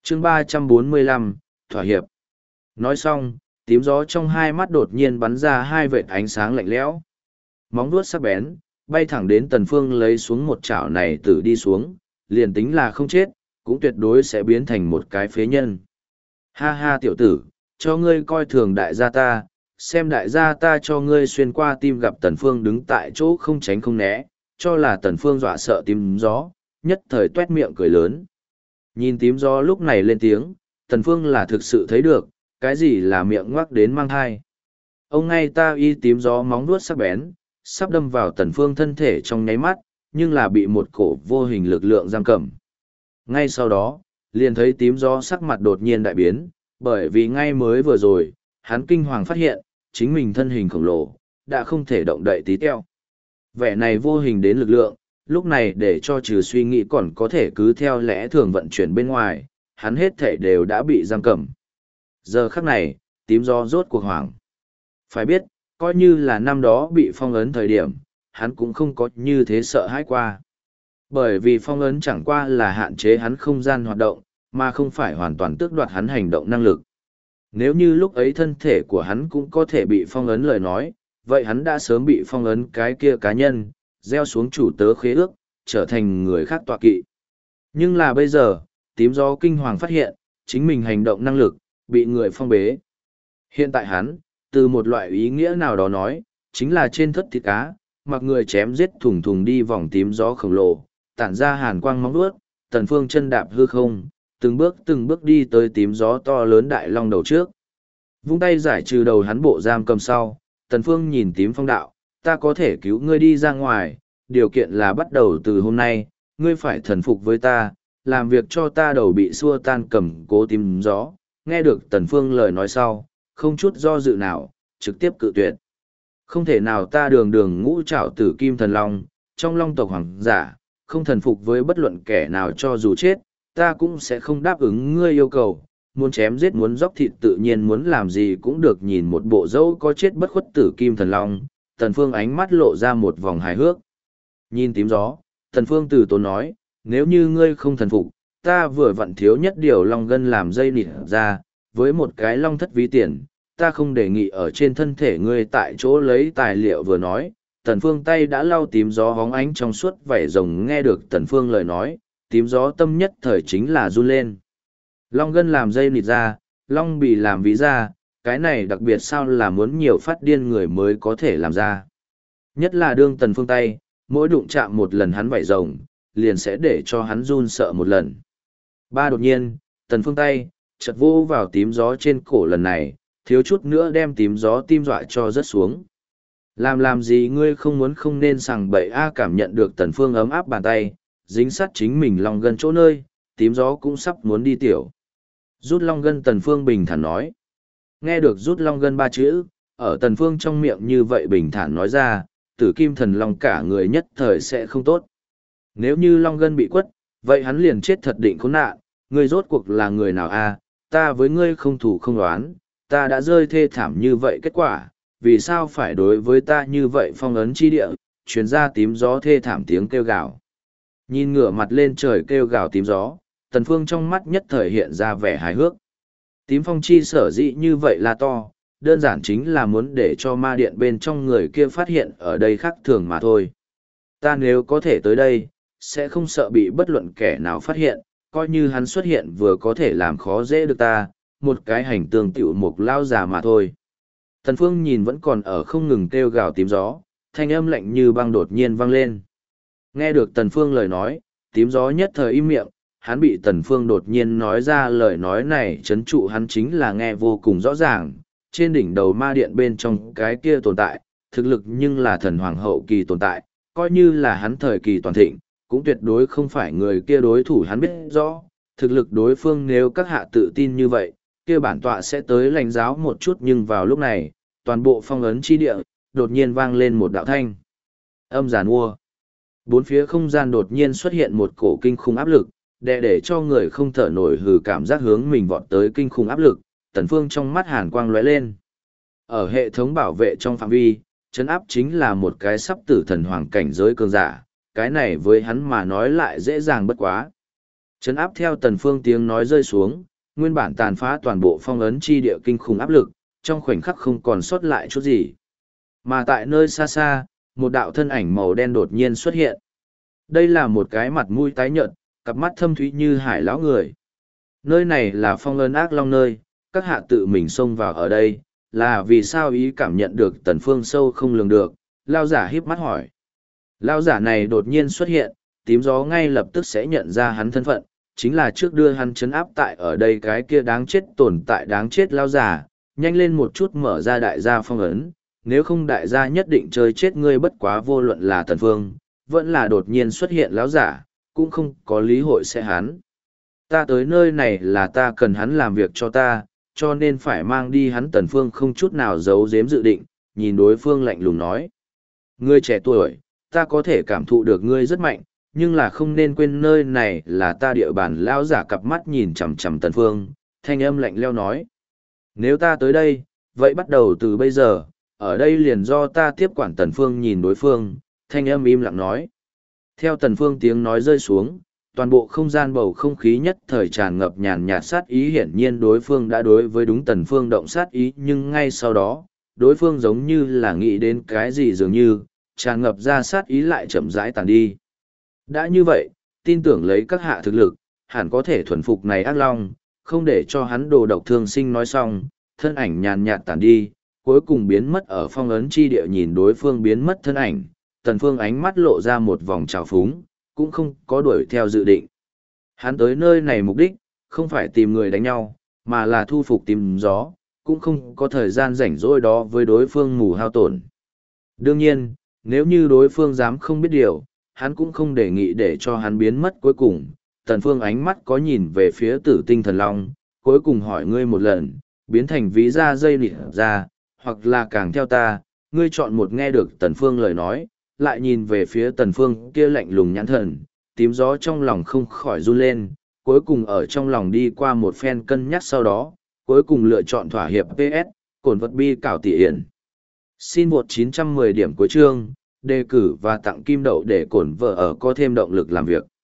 chương 345, thỏa hiệp. Nói xong, tím gió trong hai mắt đột nhiên bắn ra hai vệt ánh sáng lạnh lẽo. Móng vuốt sắc bén, bay thẳng đến Tần Phương lấy xuống một chảo này tử đi xuống, liền tính là không chết, cũng tuyệt đối sẽ biến thành một cái phế nhân. Ha ha tiểu tử, cho ngươi coi thường đại gia ta, xem đại gia ta cho ngươi xuyên qua tim. Gặp Tần Phương đứng tại chỗ không tránh không né, cho là Tần Phương dọa sợ tím gió, nhất thời tuét miệng cười lớn. Nhìn tím gió lúc này lên tiếng, Tần Phương là thực sự thấy được, cái gì là miệng ngoác đến mang thai. Ông ngay ta y tím gió móng vuốt sắc bén, sắp đâm vào Tần Phương thân thể trong nháy mắt, nhưng là bị một cổ vô hình lực lượng giam cầm. Ngay sau đó, liền thấy tím gió sắc mặt đột nhiên đại biến, bởi vì ngay mới vừa rồi, hắn kinh hoàng phát hiện, chính mình thân hình khổng lồ, đã không thể động đậy tí teo. Vẻ này vô hình đến lực lượng, lúc này để cho trừ suy nghĩ còn có thể cứ theo lẽ thường vận chuyển bên ngoài, hắn hết thể đều đã bị giam cầm. Giờ khắc này, tím gió rốt cuộc hoảng. Phải biết, coi như là năm đó bị phong ấn thời điểm, hắn cũng không có như thế sợ hãi qua. Bởi vì phong ấn chẳng qua là hạn chế hắn không gian hoạt động, mà không phải hoàn toàn tước đoạt hắn hành động năng lực. Nếu như lúc ấy thân thể của hắn cũng có thể bị phong ấn lời nói, vậy hắn đã sớm bị phong ấn cái kia cá nhân, gieo xuống chủ tớ khế ước, trở thành người khác tọa kỵ. Nhưng là bây giờ, tím gió kinh hoàng phát hiện, chính mình hành động năng lực, bị người phong bế. Hiện tại hắn, từ một loại ý nghĩa nào đó nói, chính là trên thất thịt cá, mặc người chém giết thùng thùng đi vòng tím gió khổng lồ, tản ra hàn quang móng vuốt, Tần Phương chân đạp hư không, từng bước đi tới tím gió to lớn đại long đầu trước. Vung tay giải trừ đầu hắn bộ giam cầm sau, Tần Phương nhìn tím phong đạo, ta có thể cứu ngươi đi ra ngoài, điều kiện là bắt đầu từ hôm nay, ngươi phải thần phục với ta, làm việc cho ta đầu bị xua tan cầm cố tím gió. Nghe được Tần Phương lời nói sau, không chút do dự nào, trực tiếp cự tuyệt. Không thể nào, ta đường đường ngũ trảo tử kim thần long, trong long tộc hoàng giả, không thần phục với bất luận kẻ nào cho dù chết, ta cũng sẽ không đáp ứng ngươi yêu cầu. Muốn chém giết muốn dóc thịt tự nhiên muốn làm gì cũng được. Nhìn một bộ dẫu có chết bất khuất tử kim thần long, Tần Phương ánh mắt lộ ra một vòng hài hước. Nhìn tím gió, Tần Phương từ tốn nói, nếu như ngươi không thần phục, ta vừa vặn thiếu nhất điều long gân làm dây nịt ra, với một cái long thất ví tiền, ta không đề nghị ở trên thân thể ngươi tại chỗ lấy tài liệu. Vừa nói, Tần Phương tay đã lau tím gió hóng ánh trong suốt vảy rồng. Nghe được Tần Phương lời nói, tím gió tâm nhất thời chính là run lên. Long gân làm dây nịt ra, long bì làm ví ra, cái này đặc biệt sao là muốn nhiều phát điên người mới có thể làm ra. Nhất là đương Tần Phương tay, mỗi đụng chạm một lần hắn vảy rồng, liền sẽ để cho hắn run sợ một lần. Đột nhiên, Tần Phương tay, chợt vô vào tím gió trên cổ, lần này, thiếu chút nữa đem tím gió tim dọa cho rớt xuống. Làm gì ngươi không muốn không nên sằng bậy a. Cảm nhận được Tần Phương ấm áp bàn tay, dính sát chính mình long gân chỗ nơi, tím gió cũng sắp muốn đi tiểu. Rút long gân, Tần Phương bình thản nói. Nghe được rút long gân 3 chữ, ở Tần Phương trong miệng như vậy bình thản nói ra, tử kim thần long cả người nhất thời sẽ không tốt. Nếu như long gân bị quất, vậy hắn liền chết thật định khốn nạn. Ngươi rốt cuộc là người nào a? Ta với ngươi không thủ không đoán, ta đã rơi thê thảm như vậy kết quả, vì sao phải đối với ta như vậy? Phong ấn chi địa, truyền ra tím gió thê thảm tiếng kêu gào. Nhìn ngửa mặt lên trời kêu gào tím gió, Tần Phương trong mắt nhất thời hiện ra vẻ hài hước. Tím phong chi sở dĩ như vậy là to, đơn giản chính là muốn để cho ma điện bên trong người kia phát hiện ở đây khác thường mà thôi. Ta nếu có thể tới đây, sẽ không sợ bị bất luận kẻ nào phát hiện, coi như hắn xuất hiện vừa có thể làm khó dễ được ta, một cái hành tương tiểu mục lao già mà thôi. Tần Phương nhìn vẫn còn ở không ngừng kêu gào tím gió, thanh âm lạnh như băng đột nhiên vang lên. Nghe được Tần Phương lời nói, tím gió nhất thời im miệng, hắn bị Tần Phương đột nhiên nói ra lời nói này chấn trụ. Hắn chính là nghe vô cùng rõ ràng, trên đỉnh đầu ma điện bên trong cái kia tồn tại, thực lực nhưng là thần hoàng hậu kỳ tồn tại, coi như là hắn thời kỳ toàn thịnh, cũng tuyệt đối không phải người kia đối thủ. Hắn biết rõ, thực lực đối phương nếu các hạ tự tin như vậy, kia bản tọa sẽ tới lãnh giáo một chút. Nhưng vào lúc này, toàn bộ phong ấn chi địa, đột nhiên vang lên một đạo thanh âm giàn mua. Bốn phía không gian đột nhiên xuất hiện một cổ kinh khủng áp lực, để cho người không thở nổi hừ cảm giác hướng mình vọt tới kinh khủng áp lực. Tần Phương trong mắt hàn quang lóe lên. Ở hệ thống bảo vệ trong phạm vi, trấn áp chính là một cái sắp tử thần hoàng cảnh giới cường giả, cái này với hắn mà nói lại dễ dàng bất quá. Trấn áp theo Tần Phương tiếng nói rơi xuống, nguyên bản tàn phá toàn bộ phong ấn chi địa kinh khủng áp lực, trong khoảnh khắc không còn sót lại chút gì. Mà tại nơi xa xa, một đạo thân ảnh màu đen đột nhiên xuất hiện. Đây là một cái mặt mũi tái nhợt, cặp mắt thâm thúy như hải lão người. Nơi này là phong ấn ác long nơi, các hạ tự mình xông vào ở đây, là vì sao ý cảm nhận được Tần Phương sâu không lường được, lao giả híp mắt hỏi. Lao giả này đột nhiên xuất hiện, tím gió ngay lập tức sẽ nhận ra hắn thân phận, chính là trước đưa hắn trấn áp tại ở đây cái kia đáng chết tồn tại đáng chết lao giả, nhanh lên một chút mở ra đại gia phong ấn, nếu không đại gia nhất định chơi chết ngươi bất quá vô luận là Tần Phương, vẫn là đột nhiên xuất hiện lão giả, cũng không có lý hội sẽ hắn. Ta tới nơi này là ta cần hắn làm việc cho ta, cho nên phải mang đi hắn. Tần Phương không chút nào giấu giếm dự định, nhìn đối phương lạnh lùng nói. Ngươi trẻ tuổi, ta có thể cảm thụ được ngươi rất mạnh, nhưng là không nên quên nơi này là ta địa bàn. Lão giả cặp mắt nhìn chằm chằm Tần Phương, thanh âm lạnh lẽo nói. Nếu ta tới đây, vậy bắt đầu từ bây giờ, ở đây liền do ta tiếp quản. Tần Phương nhìn đối phương, thanh âm im lặng nói. Theo Tần Phương tiếng nói rơi xuống, toàn bộ không gian bầu không khí nhất thời tràn ngập nhàn nhạt sát ý. Hiển nhiên đối phương đã đối với đúng Tần Phương động sát ý, nhưng ngay sau đó, đối phương giống như là nghĩ đến cái gì dường như, tràn ngập ra sát ý lại chậm rãi tàn đi. Đã như vậy, tin tưởng lấy các hạ thực lực, hẳn có thể thuần phục này ác long, không để cho hắn đồ độc thương sinh. Nói xong, thân ảnh nhàn nhạt tàn đi, cuối cùng biến mất ở phong ấn chi địa. Nhìn đối phương biến mất thân ảnh, Tần Phương ánh mắt lộ ra một vòng trào phúng, cũng không có đuổi theo dự định. Hắn tới nơi này mục đích, không phải tìm người đánh nhau, mà là thu phục tìm gió, cũng không có thời gian rảnh rỗi đó với đối phương mù hao tổn. Đương nhiên, nếu như đối phương dám không biết điều, hắn cũng không đề nghị để cho hắn biến mất. Cuối cùng, Tần Phương ánh mắt có nhìn về phía Tử Tinh Thần Long, cuối cùng hỏi ngươi một lần, biến thành ví da dây nịt ra, hoặc là càng theo ta, ngươi chọn một. Nghe được Tần Phương lời nói, lại nhìn về phía Tần Phương kia lạnh lùng nhãn thần, tím gió trong lòng không khỏi run lên, cuối cùng ở trong lòng đi qua một phen cân nhắc sau đó, cuối cùng lựa chọn thỏa hiệp. PS, cổn vật bi cảo tỷ yển. Xin một 910 điểm cuối chương, đề cử và tặng kim đậu để cổn vợ ở có thêm động lực làm việc.